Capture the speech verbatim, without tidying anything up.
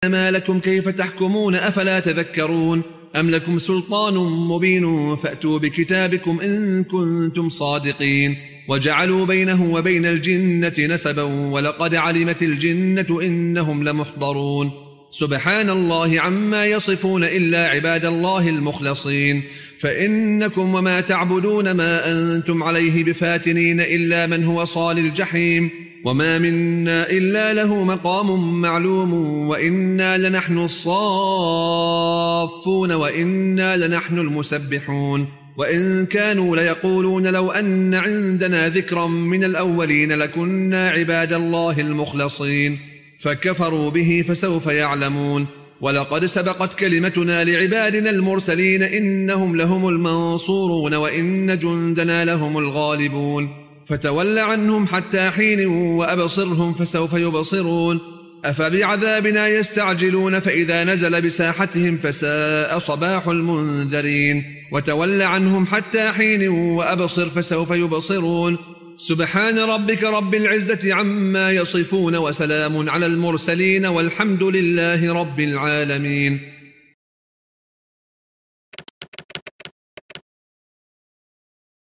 ما لكم كيف تحكمون أفلا تذكرون أم لكم سلطان مبين فأتوا بكتابكم إن كنتم صادقين وجعلوا بينه وبين الجنة نسبا ولقد علمت الجنة إنهم لمحضرون سبحان الله عما يصفون إلا عباد الله المخلصين فإنكم وما تعبدون ما أنتم عليه بفاتنين إلا من هو صال الجحيم وما منا إلا له مقام معلوم وإنا لنحن الصافون وإنا لنحن المسبحون وإن كانوا ليقولون لو أن عندنا ذكرا من الأولين لكنا عباد الله المخلصين فكفروا به فسوف يعلمون ولقد سبقت كلمتنا لعبادنا المرسلين إنهم لهم المنصورون وإن جندنا لهم الغالبون فتول عنهم حتى حين وأبصرهم فسوف يبصرون أفبعذابنا يستعجلون فإذا نزل بساحتهم فساء صباح المنذرين وتول عنهم حتى حين وأبصر فسوف يبصرون سبحان ربك رب العزة عما يصفون وسلام على المرسلين والحمد لله رب العالمين.